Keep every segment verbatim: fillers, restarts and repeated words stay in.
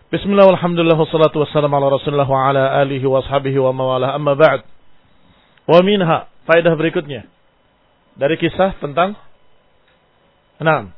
Bismillah, alhamdulillah, wassalatu wassalamu ala rasulullah wa ala alihi wa ashabihi wa mawalah, amma ba'd. Wa minha, faedah berikutnya dari kisah tentang enam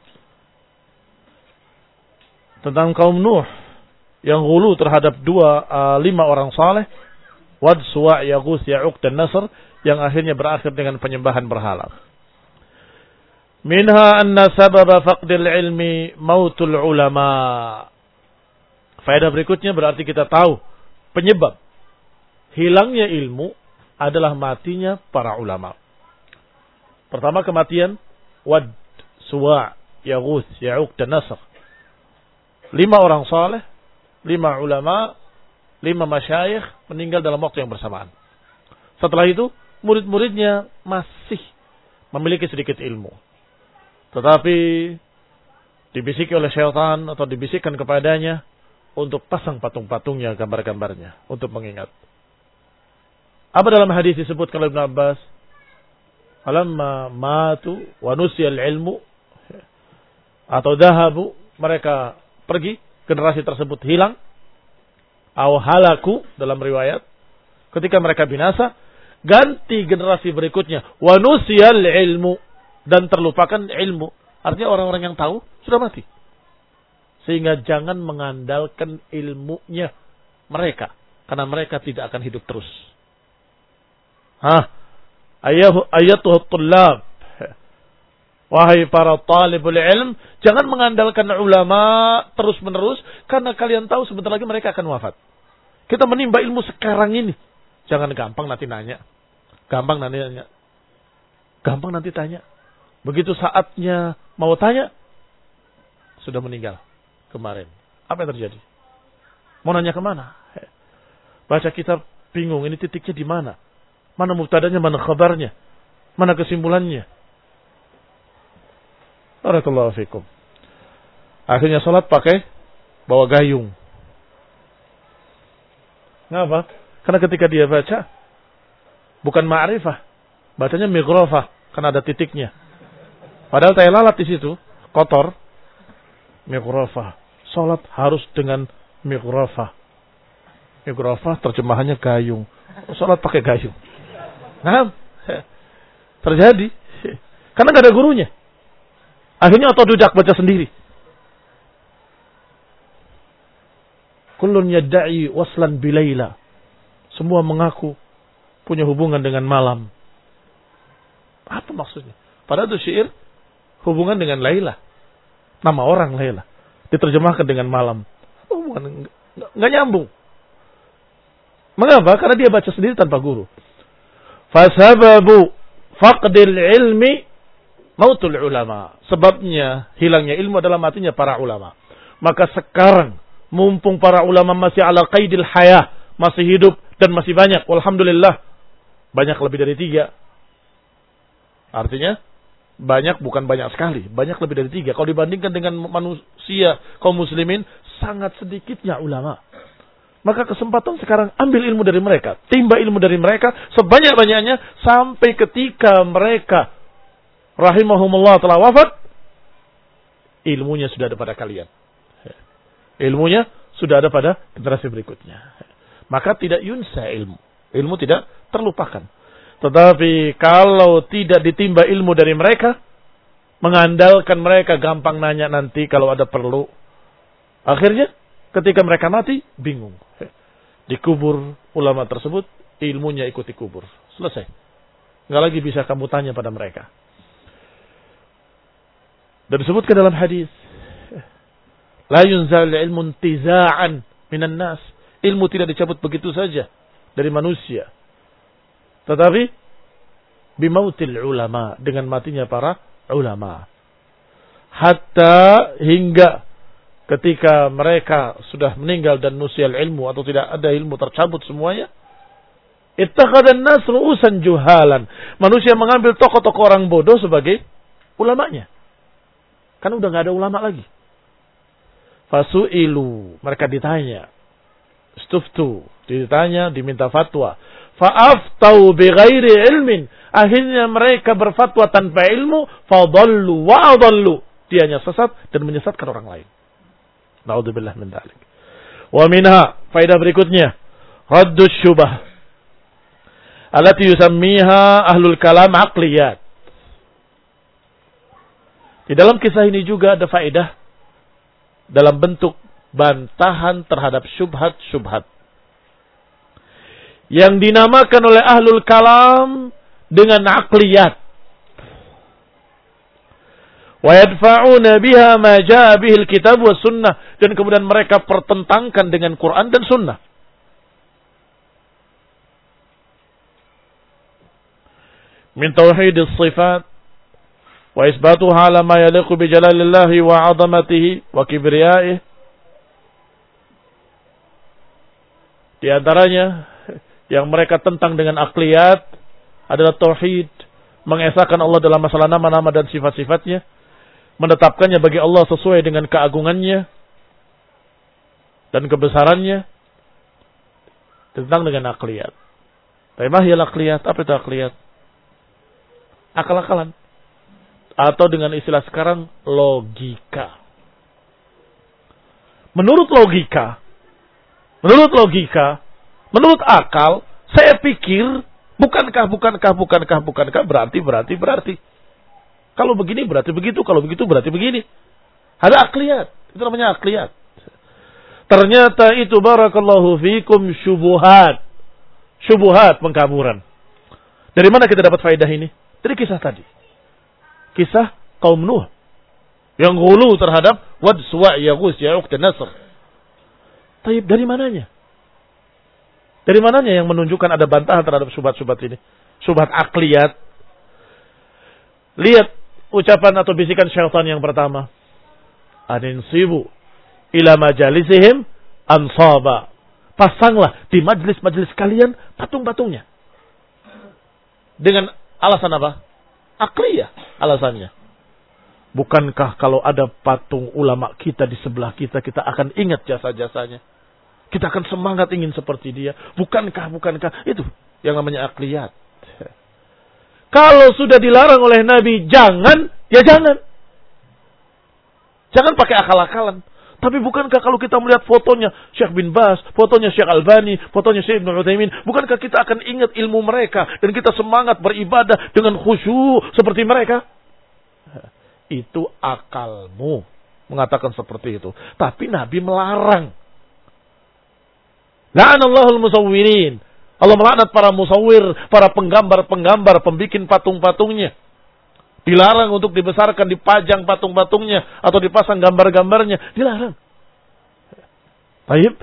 tentang kaum Nuh yang ghulu terhadap dua uh, lima orang saleh, Wad, Suwa', Yaghus, Ya'uq dan Nasr, yang akhirnya berakhir dengan penyembahan berhala. Minha anna sababa faqdil ilmi mautul ulama. Faedah berikutnya berarti kita tahu penyebab hilangnya ilmu adalah matinya para ulama. Pertama kematian Wad, Suwa', Yaghus, Ya'uq dan Nasr. Lima orang saleh, lima ulama, lima masyayikh meninggal dalam waktu yang bersamaan. Setelah itu murid-muridnya masih memiliki sedikit ilmu, tetapi dibisiki oleh syaitan atau dibisikkan kepadanya untuk pasang patung-patungnya, gambar-gambarnya, untuk mengingat. Apa dalam hadis disebutkan oleh Ibn Abbas? Alamma matu wa nusiyal ilmu, atau dahabu, mereka pergi, generasi tersebut hilang, aw halaku dalam riwayat, ketika mereka binasa, ganti generasi berikutnya, wa nusiyal ilmu, dan terlupakan ilmu. Artinya orang-orang yang tahu sudah mati. Sehingga jangan mengandalkan ilmunya mereka, karena mereka tidak akan hidup terus. Hah, ayatuh tullab, wahai para talibul ilm, jangan mengandalkan ulama terus menerus, karena kalian tahu sebentar lagi mereka akan wafat. Kita menimba ilmu sekarang ini, jangan gampang nanti nanya, gampang nanti nanya, gampang nanti tanya. Begitu saatnya mau tanya, sudah meninggal kemarin. Apa yang terjadi? Mau nanya kemana? Baca kitab bingung, ini titiknya di mana? Mana mubtadanya, mana khabarnya? Mana kesimpulannya? Barakallahu fikum. Akhirnya salat pakai bawa gayung. Kenapa? Karena ketika dia baca bukan ma'rifah, bacanya migrafah, karena ada titiknya. Padahal tai lalat di situ kotor. Migrafah. Salat harus dengan migrafah. Migrafah terjemahannya gayung. Salat pakai gayung. Nah, terjadi. Karena nggak ada gurunya. Akhirnya otodidak baca sendiri. Kullun yadda'i waslan bilaila. Semua mengaku punya hubungan dengan malam. Apa maksudnya? Padahal itu syair hubungan dengan Laila. Nama orang Laila. Diterjemahkan dengan malam. Hubungan nggak nyambung. Mengapa? Karena dia baca sendiri tanpa guru. Fasababu faqdil ilmi mautul ulama. Sebabnya hilangnya ilmu adalah matinya para ulama. Maka sekarang mumpung para ulama masih ala qaidil hayah, masih hidup dan masih banyak, walhamdulillah, banyak lebih dari tiga. Artinya banyak bukan banyak sekali, banyak lebih dari tiga. Kalau dibandingkan dengan manusia kaum muslimin, sangat sedikitnya ulama. Maka kesempatan sekarang ambil ilmu dari mereka, timba ilmu dari mereka sebanyak-banyaknya sampai ketika mereka rahimahumullah telah wafat, ilmunya sudah ada pada kalian. Ilmunya sudah ada pada generasi berikutnya. Maka tidak yunsa ilmu. Ilmu tidak terlupakan. Tetapi kalau tidak ditimba ilmu dari mereka, mengandalkan mereka, gampang nanya nanti kalau ada perlu. Akhirnya ketika mereka mati, bingung. Dikubur ulama tersebut, ilmunya ikut dikubur. Selesai. Nggak lagi bisa kamu tanya pada mereka. Dan disebutkan dalam hadis, la yunzal ilmun tiza'an minan nas. Ilmu tidak dicabut begitu saja dari manusia. Tetapi bimautil ulama, dengan matinya para ulama. Hatta hingga ketika mereka sudah meninggal dan nusial ilmu atau tidak ada ilmu, tercabut semuanya. Ittakhadhan nas ru'usan juhalan. Manusia mengambil tokoh-tokoh orang bodoh sebagai ulamanya. Kan udah enggak ada ulama lagi. Fasu'ilu, mereka ditanya. Stuftu, ditanya, diminta fatwa. Fa'aftau bighairi ilmin. Akhirnya mereka berfatwa tanpa ilmu. Fadallu wa'adallu. Dianya sesat dan menyesatkan orang lain. Na'udzubillah min dzalik. Wa minha, faedah berikutnya, raddus syubah allati yusammiha ahlul kalam aqliyat. Di dalam kisah ini juga ada faedah dalam bentuk bantahan terhadap syubhat-syubhat yang dinamakan oleh ahlul kalam dengan aqliyat. Wa yadfa'una biha ma jaa bihi al-kitab was sunnah, dan kemudian mereka pertentangkan dengan Quran dan sunnah. Min tauhidis sifat wa isbatuha ala ma yaliqu bi jalalillahi wa 'azamatihi wa kibriyaihi. Di antaranya yang mereka tentang dengan akliyat adalah tauhid, mengesahkan Allah dalam masalah nama-nama dan sifat-sifatnya, menetapkannya bagi Allah sesuai dengan keagungannya dan kebesarannya, tentang dengan akliyat. Tapi mahiyal akliyat, apa itu akliyat? Akal-akalan. Atau dengan istilah sekarang, logika. Menurut logika, menurut logika, menurut akal, saya pikir, bukankah, bukankah, bukankah, bukankah, berarti, berarti, berarti. Kalau begini berarti begitu, kalau begitu berarti begini. Ada akliyat, itu namanya akliyat. Ternyata itu barakallahu fikum syubuhat. Syubuhat, pengkaburan. Dari mana kita dapat faedah ini? Dari kisah tadi. Kisah kaum Nuh yang ghulu terhadap Wad, Suwa', Yaghus, Ya'uq dan Nasr. Tapi dari mananya? Dari mananya yang menunjukkan ada bantahan terhadap syubhat-syubhat ini? Syubhat akliyat. Lihat ucapan atau bisikan syaitan yang pertama. Aninsibu ila majalisihim ansaba. Pasanglah di majlis-majlis kalian patung-patungnya. Dengan alasan apa? Akliyah alasannya. Bukankah kalau ada patung ulama kita di sebelah kita, kita akan ingat jasa-jasanya. Kita akan semangat ingin seperti dia. Bukankah, bukankah. Itu yang namanya akliyat. Kalau sudah dilarang oleh Nabi, jangan, ya jangan. Jangan pakai akal-akalan. Tapi bukankah kalau kita melihat fotonya Syekh bin Bas, fotonya Syekh Albani, fotonya Syekh Ibnu Utsaimin, bukankah kita akan ingat ilmu mereka dan kita semangat beribadah dengan khusyuk seperti mereka? Itu akalmu mengatakan seperti itu. Tapi Nabi melarang. La'anallahul musawwirin. Allah melaknat para musawwir, para penggambar-penggambar, pembikin patung-patungnya. Dilarang untuk dibesarkan, dipajang patung-patungnya atau dipasang gambar-gambarnya. Dilarang. Baik.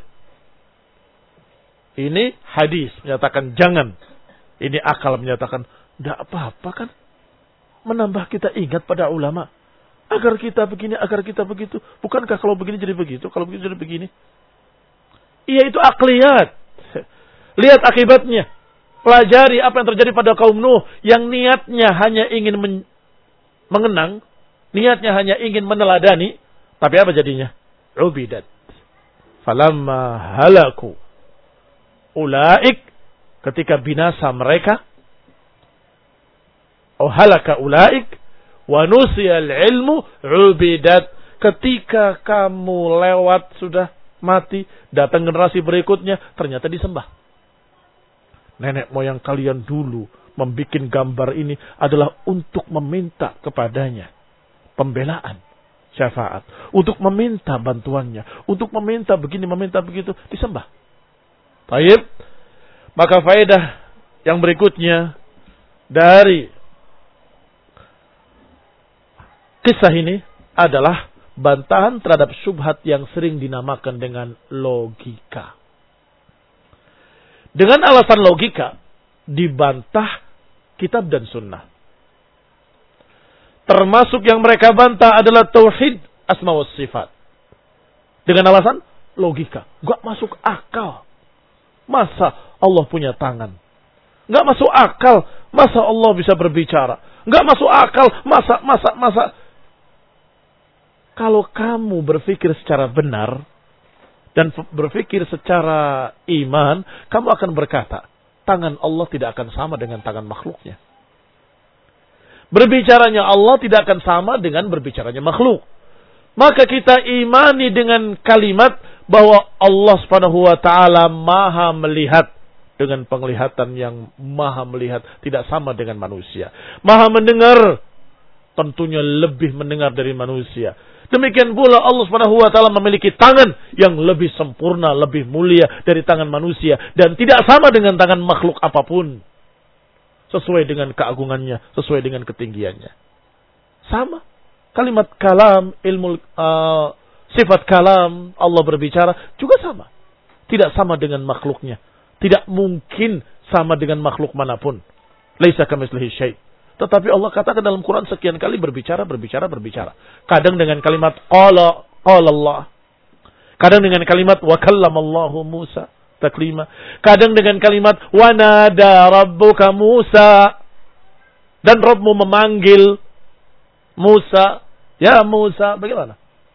Ini hadis menyatakan jangan. Ini akal menyatakan tidak apa-apa kan. Menambah kita ingat pada ulama. Agar kita begini, agar kita begitu. Bukankah kalau begini jadi begitu, kalau begini jadi begini. Iya, itu akliyat. Lihat akibatnya. Pelajari apa yang terjadi pada kaum Nuh. Yang niatnya hanya ingin men- mengenang. Niatnya hanya ingin meneladani. Tapi apa jadinya? Ubidat. Falamma halaku. Ulaik. Ketika binasa mereka. Oh halaka ulaik. Wa nusiyal ilmu. Ubidat. Ketika kamu lewat sudah mati. Datang generasi berikutnya. Ternyata disembah. Nenek moyang kalian dulu membuat gambar ini adalah untuk meminta kepadanya pembelaan, syafaat, untuk meminta bantuannya, untuk meminta begini, meminta begitu, disembah. Baik. Maka faedah yang berikutnya dari kisah ini adalah bantahan terhadap syubhat yang sering dinamakan dengan logika. Dengan alasan logika, dibantah kitab dan sunnah. Termasuk yang mereka bantah adalah tauhid asma wa sifat. Dengan alasan logika. Gak masuk akal. Masa Allah punya tangan? Gak masuk akal. Masa Allah bisa berbicara? Gak masuk akal. Masa, masa, masa. Kalau kamu berpikir secara benar, dan berpikir secara iman, kamu akan berkata, tangan Allah tidak akan sama dengan tangan makhluknya. Berbicaranya Allah tidak akan sama dengan berbicaranya makhluk. Maka kita imani dengan kalimat bahwa Allah Subhanahu wa taala Maha melihat dengan penglihatan yang Maha melihat, tidak sama dengan manusia. Maha mendengar, tentunya lebih mendengar dari manusia. Demikian pula Allah Subhanahu wa taala memiliki tangan yang lebih sempurna, lebih mulia dari tangan manusia dan tidak sama dengan tangan makhluk apapun. Sesuai dengan keagungannya, sesuai dengan ketinggiannya. Sama. Kalimat kalam, ilmu uh, sifat kalam, Allah berbicara juga sama. Tidak sama dengan makhluknya. Tidak mungkin sama dengan makhluk manapun. Laisa kamitslihi syai'. Tetapi Allah katakan dalam Quran sekian kali berbicara, berbicara, berbicara. Kadang dengan kalimat qala, qala Allah. Kadang dengan kalimat wa kallamallahu Musa taklima. Kadang dengan kalimat wa nada rabbuka Musa. Dan Rabbmu memanggil Musa. Ya Musa, bagaimana?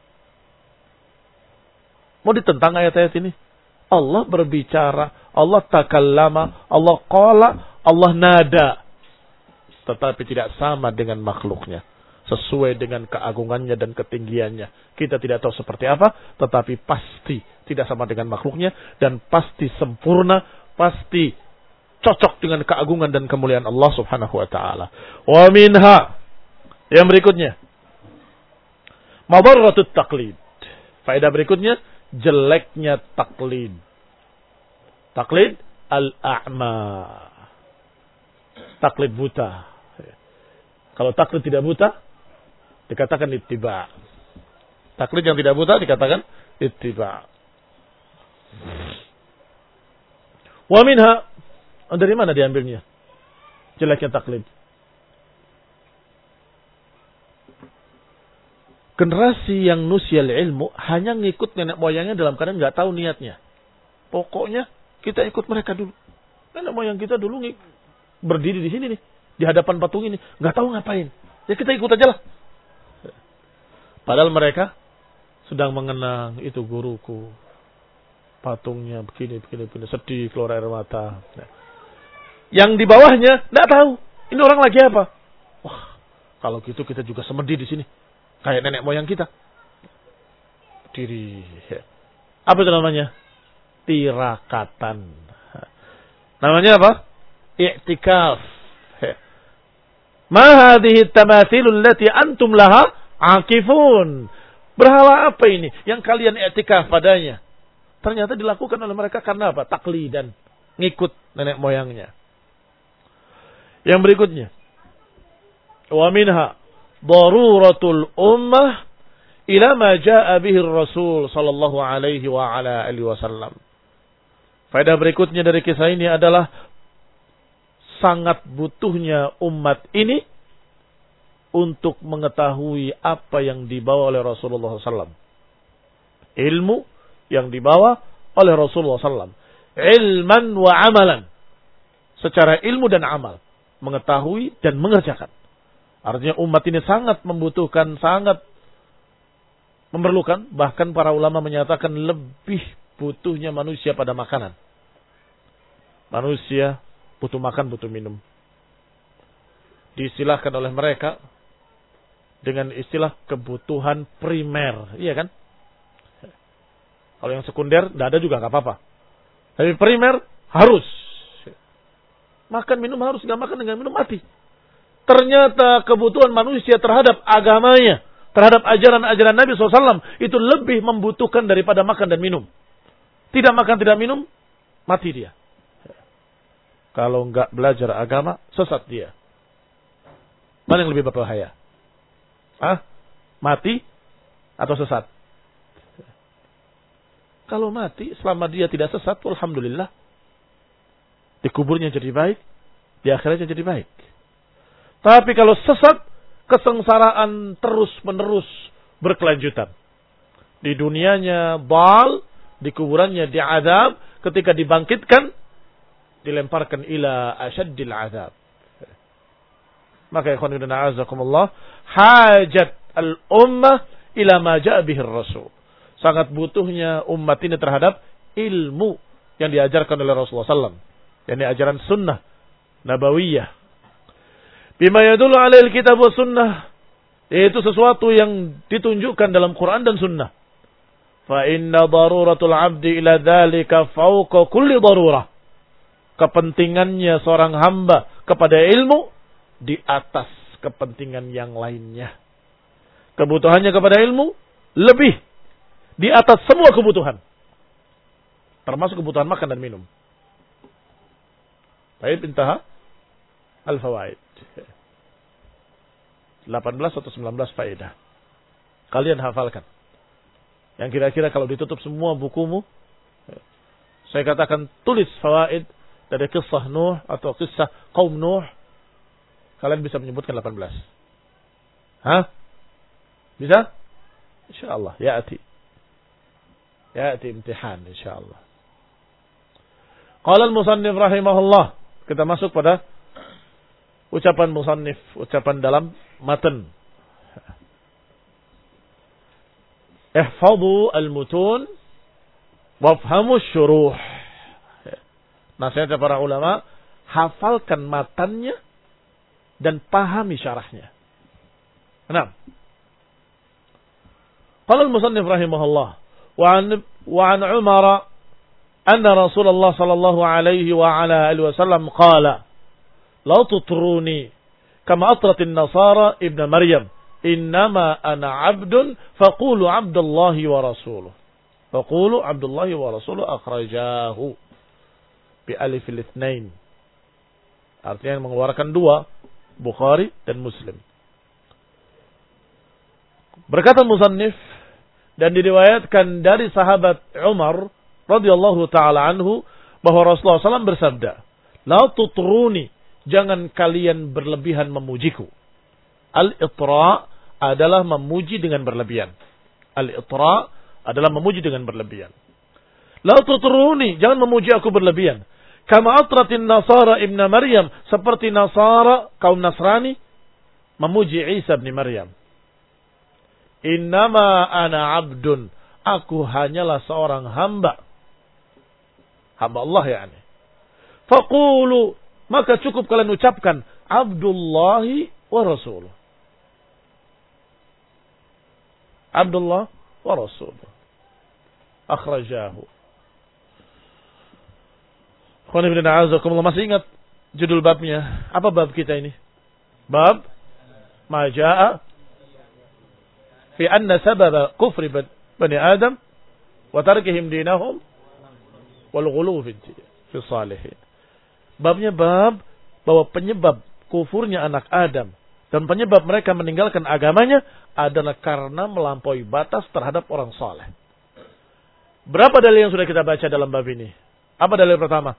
Mau ditentang ayat-ayat ini? Allah berbicara, Allah takallama, Allah qala, Allah nada. Tetapi tidak sama dengan makhluknya. Sesuai dengan keagungannya dan ketinggiannya. Kita tidak tahu seperti apa, tetapi pasti tidak sama dengan makhluknya. Dan pasti sempurna, pasti cocok dengan keagungan dan kemuliaan Allah subhanahu wa ta'ala. Wa minha. Yang berikutnya. Madarratut taqlid. Faedah berikutnya, jeleknya taklid. Taklid al-a'ma. Taklid buta. Kalau taklid tidak buta, dikatakan ittiba. Taklid yang tidak buta dikatakan ittiba. Wa minha, dari mana diambilnya jeleknya taklid? Generasi yang nusyal ilmu hanya ngikut nenek moyangnya dalam keadaan nggak tahu niatnya. Pokoknya kita ikut mereka dulu. Nenek moyang kita dulu berdiri di sini nih, di hadapan patung ini, nggak tahu ngapain. Ya kita ikut aja lah. Padahal mereka sedang mengenang itu guruku. Patungnya begini, begini, begini, sedih, keluar air mata. Nah. Yang di bawahnya nggak tahu. Ini orang lagi apa? Wah, kalau gitu kita juga semedi di sini. Kayak nenek moyang kita. Diri. Apa itu namanya? Tirakatan. Namanya apa? I'tikaf. Ma hadhihi tamathilul lati antum laha akifun. Berhala apa ini yang kalian i'tikaf padanya? Ternyata dilakukan oleh mereka karena apa? Taklidan. Ngikut nenek moyangnya. Yang berikutnya. Wa minha daruratul ummah ila ma jaa bihi Rasul sallallahu alaihi wa ala alihi wasallam. Faedah berikutnya dari kisah ini adalah sangat butuhnya umat ini untuk mengetahui apa yang dibawa oleh Rasulullah sallallahu alaihi wasallam. Ilmu yang dibawa oleh Rasulullah sallallahu alaihi wasallam. Ilman wa amalan. Secara ilmu dan amal. Mengetahui dan mengerjakan. Artinya umat ini sangat membutuhkan, sangat memerlukan. Bahkan para ulama menyatakan lebih butuhnya manusia pada makanan. Manusia butuh makan, butuh minum. Diistilahkan oleh mereka dengan istilah kebutuhan primer. Iya kan? Kalau yang sekunder, tidak ada juga, nggak apa-apa. Tapi primer harus. Makan, minum harus. Nggak makan, dengan minum mati. Ternyata kebutuhan manusia terhadap agamanya, terhadap ajaran-ajaran Nabi shallallahu alaihi wasallam itu lebih membutuhkan daripada makan dan minum. Tidak makan, tidak minum, mati dia. Kalau nggak belajar agama, sesat dia. Mana yang lebih berbahaya? Ah, mati atau sesat? Kalau mati, selama dia tidak sesat, alhamdulillah. Di kuburnya jadi baik, di akhiratnya jadi baik. Tapi kalau sesat, kesengsaraan terus-menerus berkelanjutan. Di dunianya bal, di kuburannya diadab, ketika dibangkitkan, dilemparkan ila asyaddil azab. Maka ikhwan fillah a'azakumullah, hajat al-ummah ila ma ja'a bihi ar-rasul. Sangat butuhnya umat ini terhadap ilmu yang diajarkan oleh Rasulullah sallallahu alaihi wasallam. Yang ajaran sunnah nabawiyah. Bima yadullu alaihi kitab wa sunnah. Yaitu sesuatu yang ditunjukkan dalam Quran dan sunnah. fa inna daruratul 'abdi ila dzalika fawqa kulli darurah. Kepentingannya seorang hamba kepada ilmu di atas kepentingan yang lainnya. Kebutuhannya kepada ilmu lebih di atas semua kebutuhan. Termasuk kebutuhan makan dan minum. Baik, intaha al-fawaid. delapan belas atau sembilan belas faedah. Kalian hafalkan. Yang kira-kira kalau ditutup semua bukumu, saya katakan tulis fawaid dari kisah Nuh atau kisah kaum Nuh. Kalian bisa menyebutkan delapan belas. Hah? Bisa? InsyaAllah. Ya'ati. Ya'ati imtihan insyaAllah. Qala al-musannif rahimahullah. Kita masuk pada ucapan musannif, ucapan dalam matan. Ihfadhu al-mutun wafhamu syuruh. Nasihat para ulama, hafalkan matannya dan pahami syarahnya. Enam. Qala al-musannif rahimahullah wa an wa an Umar anna Rasulullah sallallahu alaihi wa ala alihi wasallam qala la tutruni kama atrat an-nasara ibn Maryam innama ana 'abdun faqulu 'abdullahi wa rasuluh faqulu 'abdullahi wa rasuluh akhrajahu bi alif al-itsnain. Artinya mengeluarkan dua, Bukhari dan Muslim. Berkata musannif, dan diriwayatkan dari sahabat Umar radhiyallahu taala anhu bahwa Rasulullah sallallahu alaihi wasallam bersabda, "La tutruni, jangan kalian berlebihan memujiku." Al-itra adalah memuji dengan berlebihan. Al-itra adalah memuji dengan berlebihan. La tutruni, jangan memuji aku berlebihan. Kama atratin Nasara ibn Maryam, seperti Nasara kaum Nasrani memuji Isa bin Maryam. Innama ana abdun, aku hanyalah seorang hamba. Hamba Allah yakni. Faqulu, maka cukup kalian ucapkan Abdullahi wa Rasuluh. Abdullah wa Rasuluh. Akhrajahu. Masih ingat judul babnya? Apa bab kita ini? Bab Maja'a fi anna sababa kufri bani Adam wa tarkihim dinahum wal ghuluw fi salihin. Babnya bab bahwa penyebab kufurnya anak Adam dan penyebab mereka meninggalkan agamanya adalah karena melampaui batas terhadap orang saleh. Berapa dalil yang sudah kita baca dalam bab ini? Apa dalil pertama?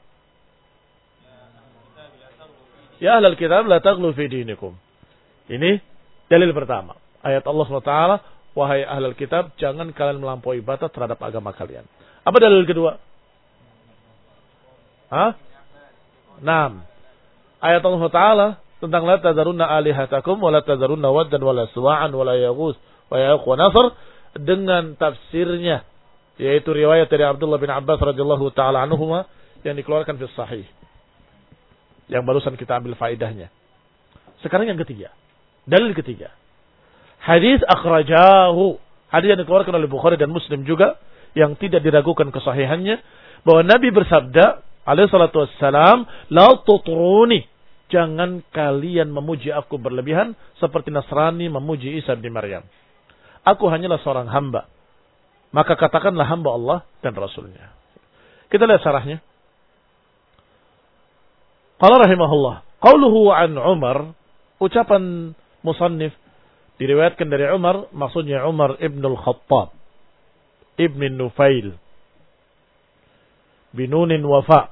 Ya ahlal kitab la taghlu fi dinikum. Ini dalil pertama. Ayat Allah subhanahu wa taala, wahai ahlal kitab, jangan kalian melampaui batas terhadap agama kalian. Apa dalil kedua? Hah? Naam. Ayat Allah taala tentang la tazarunna alihatakum wa la tazarunna waddan wa la suwa'an wa la yaghus wa ya'uq wa nasr dengan tafsirnya, yaitu riwayat dari Abdullah bin Abbas radhiyallahu taala anhuma yang dikeluarkan fi sahih. Yang barusan kita ambil faedahnya. Sekarang yang ketiga. Dalil ketiga. Hadis akhrajahu. Hadis yang dikeluarkan oleh Bukhari dan Muslim juga. Yang tidak diragukan kesahihannya. Bahwa Nabi bersabda, alaihi salatu wassalam, la tutruni, jangan kalian memuji aku berlebihan. Seperti Nasrani memuji Isa bin Maryam. Aku hanyalah seorang hamba. Maka katakanlah hamba Allah dan Rasulnya. Kita lihat syarahnya. Qala rahimahullah, qauluhu an Umar, ucapan musannif diriwayatkan dari Umar, maksudnya Umar ibn al-Khattab ibn Nufail binunin wafa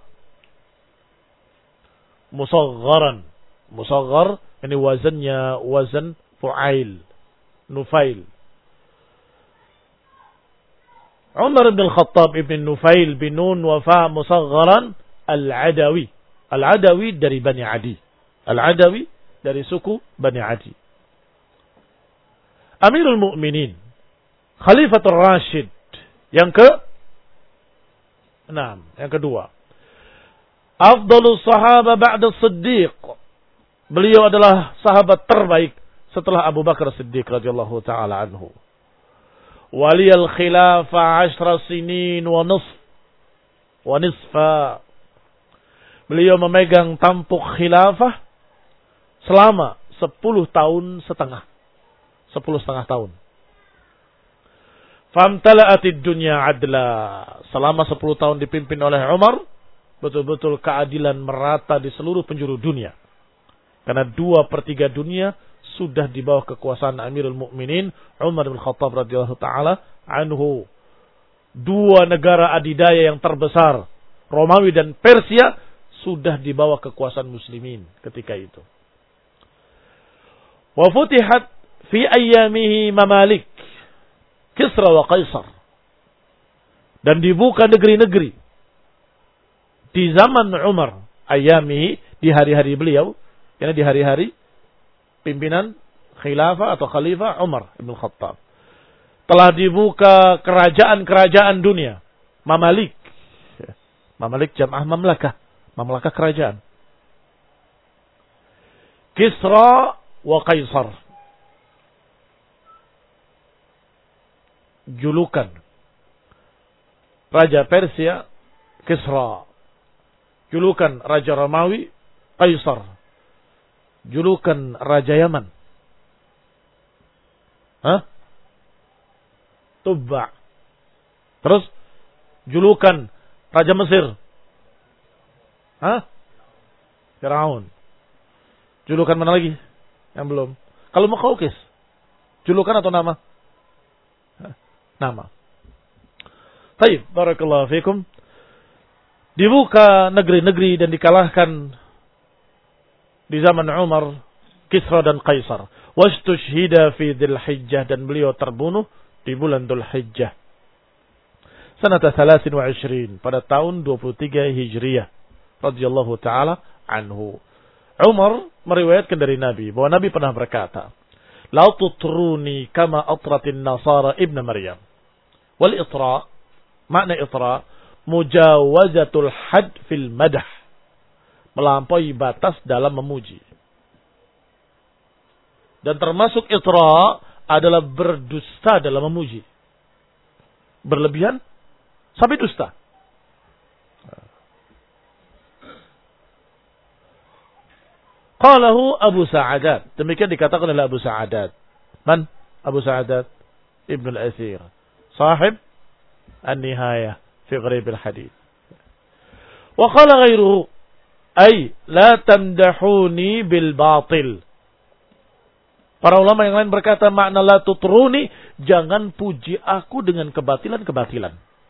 musagharan. Musaghar ini wazannya wazan fu'ail, Nufail. Umar ibn al-Khattab ibn Nufail binun wafa musagharan al-Adawi. Al-Adawi dari Bani Adi. Al-Adawi dari suku Bani Adi. Amirul Mu'minin, Khalifatul Rashid. Yang ke enam, yang kedua. Afdalus sahaba ba'da Siddiq. Beliau adalah sahabat terbaik setelah Abu Bakar Siddiq radhiyallahu taala anhu. waliyal khilafa ashra sinin wa nisf wa nisfa. Beliau memegang tampuk khilafah selama sepuluh tahun setengah. Sepuluh setengah tahun. Famtala'atid dunya adla. Selama sepuluh tahun dipimpin oleh Umar, betul-betul keadilan merata di seluruh penjuru dunia. Karena dua per tiga dunia sudah di bawah kekuasaan Amirul Mukminin Umar bin Khattab radhiyallahu taala anhu. Dua negara adidaya yang terbesar, Romawi dan Persia, sudah di bawah kekuasaan muslimin ketika itu. Wa futihat fi ayyamihi mamalik Kisra wa Kaisar. Dan dibuka negeri-negeri di zaman Umar, ayyamihi, di hari-hari beliau, karena di hari-hari pimpinan khilafah atau khalifah Umar ibn Khattab. Telah dibuka kerajaan-kerajaan dunia, mamalik. Mamalik jam'ah mamlakah, mamlakah kerajaan. Kisra wa Kaisar. Julukan Raja Persia Kisra, julukan Raja Romawi Kaisar, julukan Raja Yaman Hah? Tubba. Terus julukan Raja Mesir Hah? Firaun. Julukan mana lagi? Yang belum. Kalau Muqawqis, julukan atau nama? Nama. Baik, barakallahu fikum. Dibuka negeri-negeri dan dikalahkan di zaman Umar, Kisra dan Kaisar. Wastushhida fi Dzulhijjah, dan beliau terbunuh di bulan Dzulhijjah. Sanata thalathin wa ishrin, pada tahun dua puluh tiga Hijriah radhiyallahu taala anhu. Umar meriwayatkan dari Nabi bahwa Nabi pernah berkata, la tutruni kama atratin nasara ibn Maryam. Wal itra, makna itra, mujawazatul had fil madah, melampaui batas dalam memuji. Dan termasuk itra adalah berdusta dalam memuji. Berlebihan sampai dusta. Qalahu Abu Sa'adat. Demikian dikatakan oleh Abu Sa'adat. Man? Abu Sa'adat Ibn al-Athir, sahib An-Nihayah fi Gharib al-Hadith. Wa qala ghairuhu, ay la tamdahuni bil batil. Para ulama yang lain berkata makna la tutruni, jangan puji aku dengan kebatilan-kebatilan.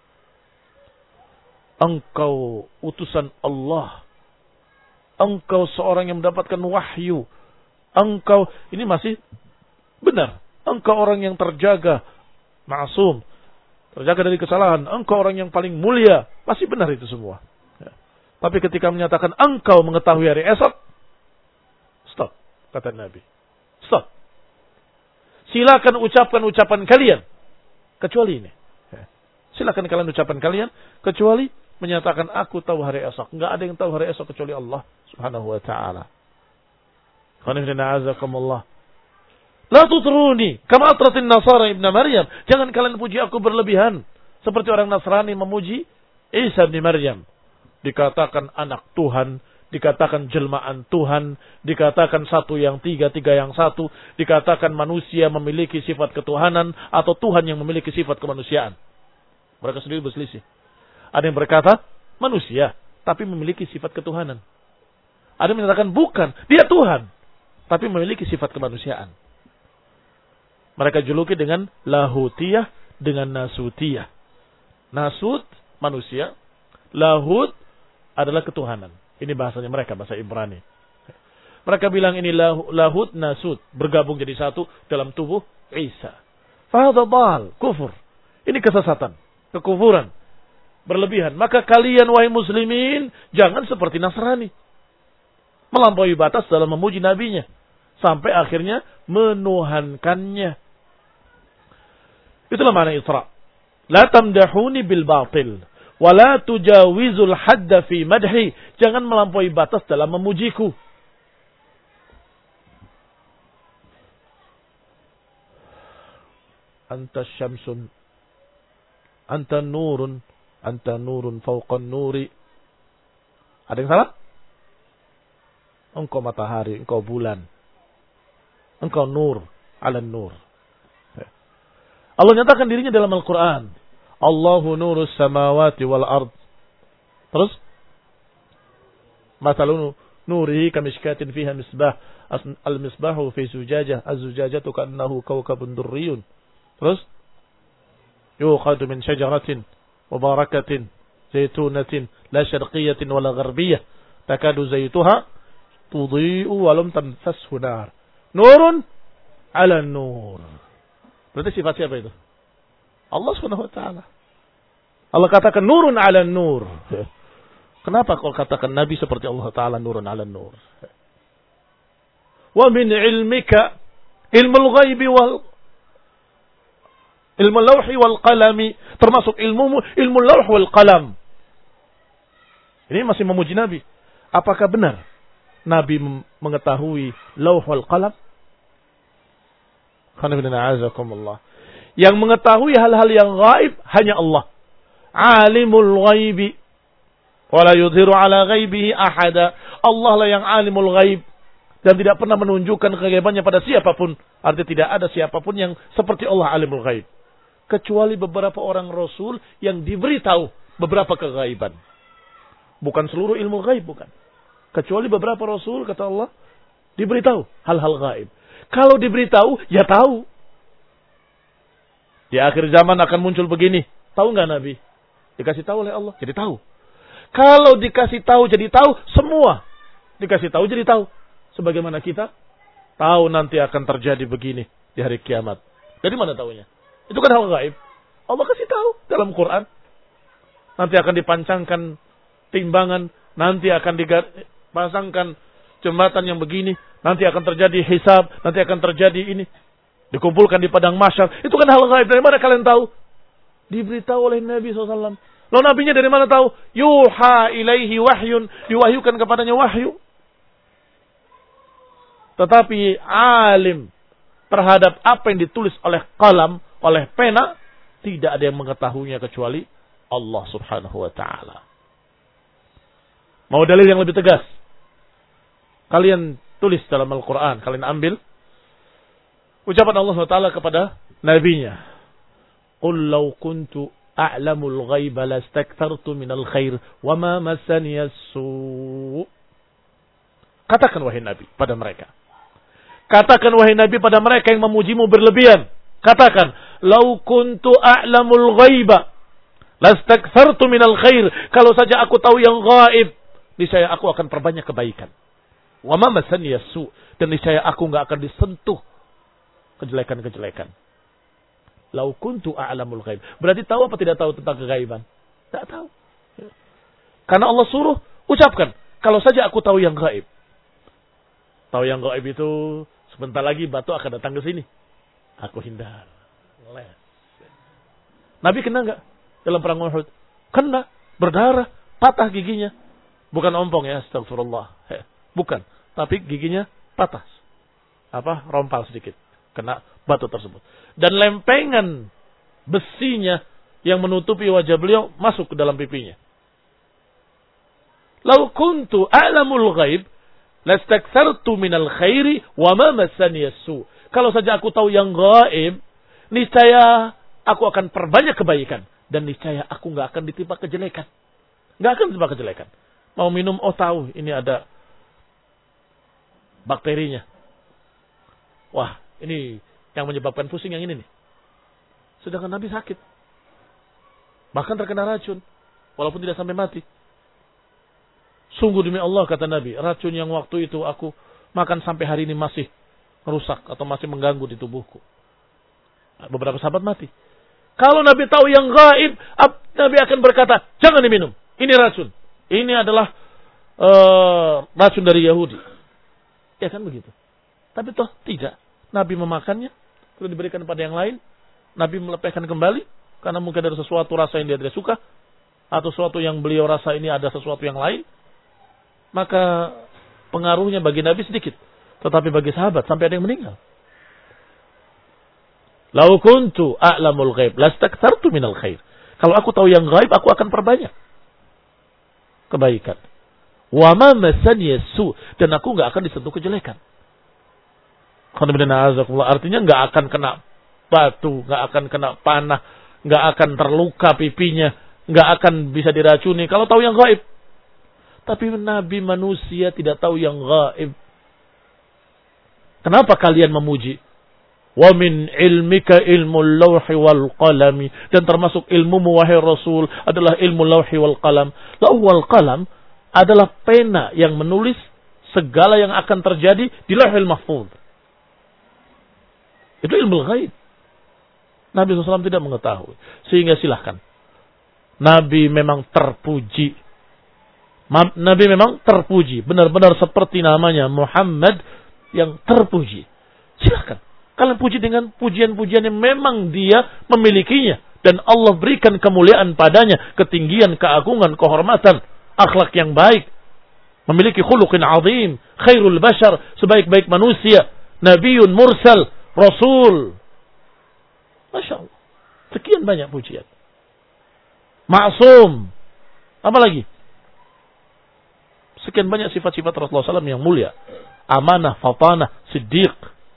Engkau utusan Allah. Engkau seorang yang mendapatkan wahyu. Engkau, ini masih benar. Engkau orang yang terjaga, ma'asum, terjaga dari kesalahan. Engkau orang yang paling mulia. Masih benar itu semua. Ya. Tapi ketika menyatakan engkau mengetahui hari esok, stop, kata Nabi. Stop. Silakan ucapkan ucapan kalian, kecuali ini. Ya. Silakan kalian ucapan kalian, kecuali menyatakan aku tahu hari esok. Enggak ada yang tahu hari esok kecuali Allah Subhanahu wa taala. Qanifina azakumullah. La tutruni kama atratin nasara ibn Maryam. Jangan kalian puji aku berlebihan seperti orang Nasrani memuji Isa bin Maryam. Dikatakan anak Tuhan, dikatakan jelmaan Tuhan, dikatakan satu yang tiga, tiga yang satu, dikatakan manusia memiliki sifat ketuhanan atau Tuhan yang memiliki sifat kemanusiaan. Mereka sendiri berselisih. Ada yang berkata manusia tapi memiliki sifat ketuhanan. Ada yang menyatakan bukan, dia Tuhan tapi memiliki sifat kemanusiaan. Mereka juluki dengan lahutiyah dengan nasutiyah. Nasut manusia, lahut adalah ketuhanan. Ini bahasanya mereka, bahasa Ibrani. Mereka bilang ini lahut nasut bergabung jadi satu dalam tubuh Isa. Fahadha dhal, kufur. Ini kesesatan, kekufuran, berlebihan. Maka kalian wahai muslimin jangan seperti Nasrani, melampaui batas dalam memuji nabinya sampai akhirnya menuhankannya. Itulah makna Isra. La tamdahuni bil batil wa la tujawizul hadda fi madhi. Jangan melampaui batas dalam memujiku. anta syamsun, anta nurun, anta nurun fauqan nuri. Ada yang salah? Engkau matahari, engkau bulan, engkau nur ala nur. Allah nyatakan dirinya dalam Al-Quran. Allahu nurus samawati wal ard. Terus? Masalun nurihi kamishkatin fiha misbah. Al-misbahu fi zujajah. Az-zujajatu ka'annahu kawkabun durriyun. Terus? Yuqadu min syajaratin mubarakatin zaitunatin la syarqiyatin wala gharbiyah. Takadu zaytuha tudhi'u walam tamsashu nar. Nurun ala nur. Berarti sifat siapa itu? Allah subhanahu wa ta'ala. Allah katakan nurun ala nur. Kenapa kalau katakan Nabi seperti Allah Ta'ala nurun ala nur? Wa min ilmika ilmul ghaibi wal ilmu lawhi wal qalami. Termasuk ilmu ilmu lawh wal qalam. Ini masih memuji Nabi. Apakah benar Nabi mengetahui lawh wal qalam? Yang mengetahui hal-hal yang gaib hanya Allah. Alimul ghaibi wala yudhiru ala ghaibihi ahada. Allah lah yang alimul ghaib dan tidak pernah menunjukkan kegaibannya pada siapapun. Artinya tidak ada siapapun yang seperti Allah alimul ghaib. Kecuali beberapa orang rasul yang diberitahu beberapa kegaiban. Bukan seluruh ilmu ghaib, bukan. Kecuali beberapa rasul, kata Allah, diberitahu hal-hal gaib. Kalau diberitahu, ya tahu. Di akhir zaman akan muncul begini. Tahu nggak Nabi? Dikasih tahu oleh Allah, jadi tahu. Kalau dikasih tahu jadi tahu, semua dikasih tahu jadi tahu. Sebagaimana kita tahu nanti akan terjadi begini di hari kiamat. Dari mana tahunya? Itu kan hal gaib. Allah kasih tahu dalam Quran. Nanti akan dipancangkan timbangan, nanti akan dipasangkan jembatan yang begini, nanti akan terjadi hisab, nanti akan terjadi ini. Dikumpulkan di padang mahsyar. Itu kan hal gaib. Dari mana kalian tahu? Diberitahu oleh Nabi shallallahu alaihi wasallam. Lalu nabinya dari mana tahu? Yuha ilaihi wahyun. Diwahyukan kepadanya wahyu. Tetapi alim terhadap apa yang ditulis oleh kalam, oleh pena, tidak ada yang mengetahuinya kecuali Allah subhanahu wa ta'ala. Mau dalil yang lebih tegas? Kalian tulis dalam Al-Quran. Kalian ambil ucapan Allah subhanahu wa taala kepada nabinya. Qul law kuntu a'lamul ghaiba lastakthartu minal khair wa ma massani as-su'. Katakan wahai Nabi pada mereka. Katakan wahai Nabi pada mereka yang memujimu berlebihan. Katakan, law kuntu a'lamul ghaiba lastakthartu minal khair. Kalau saja aku tahu yang gaib, niscaya aku akan perbanyak kebaikan. Wa ma massani as-su', dan niscaya aku enggak akan disentuh kejelekan-kejelekan. Lau kuntu a'lamul ghaib. Berarti tahu apa tidak tahu tentang kegaiban? Tidak tahu. Karena Allah suruh ucapkan, kalau saja aku tahu yang gaib. Tahu yang gaib itu sebentar lagi batu akan datang ke sini. Aku hindar. Les. Nabi kena enggak dalam perang Uhud? Kena, berdarah, patah giginya. Bukan ompong ya, astagfirullah. Bukan, tapi giginya patah. Apa? Rompal sedikit. Kena batu tersebut. Dan lempengan besinya yang menutupi wajah beliau masuk ke dalam pipinya. Lau kuntu a'lamul ghaib lastakthartu minal khairi wa ma massani as-su'. Kalau saja aku tahu yang gaib, niscaya aku akan perbanyak kebaikan dan niscaya aku enggak akan ditimpa kejelekan. Enggak akan ditimpa kejelekan. Mau minum, oh tahu ini ada bakterinya. Wah, ini yang menyebabkan pusing yang ini nih. Sedangkan Nabi sakit. Bahkan terkena racun. Walaupun tidak sampai mati. Sungguh demi Allah, kata Nabi, racun yang waktu itu aku makan sampai hari ini masih merusak atau masih mengganggu di tubuhku. Beberapa sahabat mati. Kalau Nabi tahu yang gaib, Nabi akan berkata, jangan diminum. Ini racun. Ini adalah uh, racun dari Yahudi. Ya kan begitu. Tapi toh tidak. Nabi memakannya, lalu diberikan kepada yang lain. Nabi melepaskan kembali, karena mungkin ada sesuatu rasa yang dia tidak suka, atau sesuatu yang beliau rasa ini ada sesuatu yang lain. Maka pengaruhnya bagi Nabi sedikit. Tetapi bagi sahabat, sampai ada yang meninggal. Lau kuntu a'lamul ghaib lastakthartu minal khair. Kalau aku tahu yang gaib, aku akan perbanyak kebaikan. Wa ma masani su, dan aku enggak akan disentuh kejelekan. Artinya enggak akan kena batu, enggak akan kena panah, enggak akan terluka pipinya, enggak akan bisa diracuni kalau tahu yang gaib. Tapi nabi manusia tidak tahu yang gaib. Kenapa kalian memuji? Wa min ilmika ilmul lawhi wal qalami, dan termasuk ilmu wahai Rasul adalah ilmu lawhi wal qalam. Lawh wal qalam adalah pena yang menulis segala yang akan terjadi di Lauhul Mahfuz. Itu ilmu ghaib. Nabi shallallahu alaihi wasallam tidak mengetahui. Sehingga silahkan. Nabi memang terpuji. Nabi memang terpuji. Benar-benar seperti namanya Muhammad yang terpuji. Silahkan. Kalian puji dengan pujian-pujian yang memang dia memilikinya. Dan Allah berikan kemuliaan padanya. Ketinggian, keagungan, kehormatan. Akhlak yang baik. Memiliki khuluqin azim. Khairul bashar. Sebaik-baik manusia. Nabiun mursal. Rasul. Masya Allah. Sekian banyak pujian. Ma'sum. Apa lagi? Sekian banyak sifat-sifat Rasulullah shallallahu alaihi wasallam yang mulia. Amanah, fatanah, siddiq.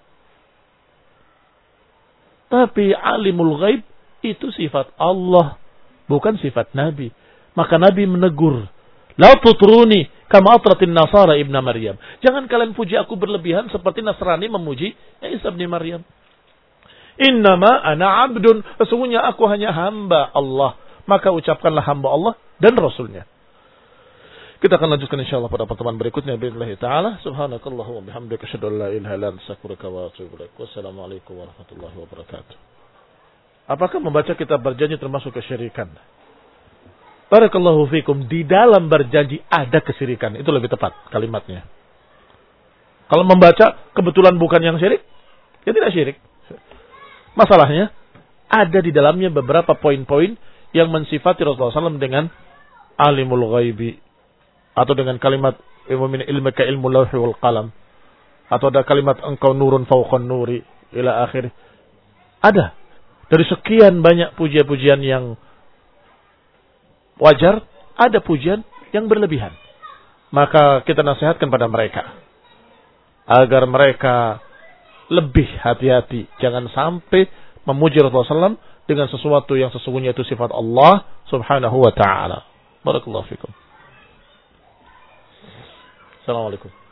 Tapi alimul ghaib itu sifat Allah, bukan sifat Nabi. Maka Nabi menegur, la tutruni kama atratin nasara ibna Maryam. Jangan kalian puji aku berlebihan seperti Nasrani memuji Isa bin Maryam. Innama ana abdun, sesungguhnya aku hanya hamba Allah. Maka ucapkanlah hamba Allah dan Rasulnya. Kita akan lanjutkan insyaallah pada pertemuan berikutnya billahi taala. Subhanakallahu wa bihamdika asyhadu an la ilaha illa anta astaghfiruka wa atubu ilaik. Wassalamualaikum warahmatullahi wabarakatuh. Apakah membaca kitab berjanji termasuk kesyirikan? Barakallahu fikum. Di dalam berjanji ada kesyirikan. Itu lebih tepat kalimatnya. Kalau membaca kebetulan bukan yang syirik, ya tidak syirik. Masalahnya ada di dalamnya beberapa poin-poin yang mensifati Rasulullah shallallahu alaihi wasallam dengan alimul ghaibi. Atau dengan kalimat ilmu ilmika ilmu lawhi wal qalam. Atau ada kalimat engkau nurun fawqan nuri ila akhir. Ada. Dari sekian banyak pujian-pujian yang wajar, ada pujian yang berlebihan. Maka kita nasihatkan pada mereka agar mereka lebih hati-hati. Jangan sampai memuji Rasulullah shallallahu alaihi wasallam dengan sesuatu yang sesungguhnya itu sifat Allah subhanahu wa ta'ala. Barakallahu fikum. Assalamualaikum.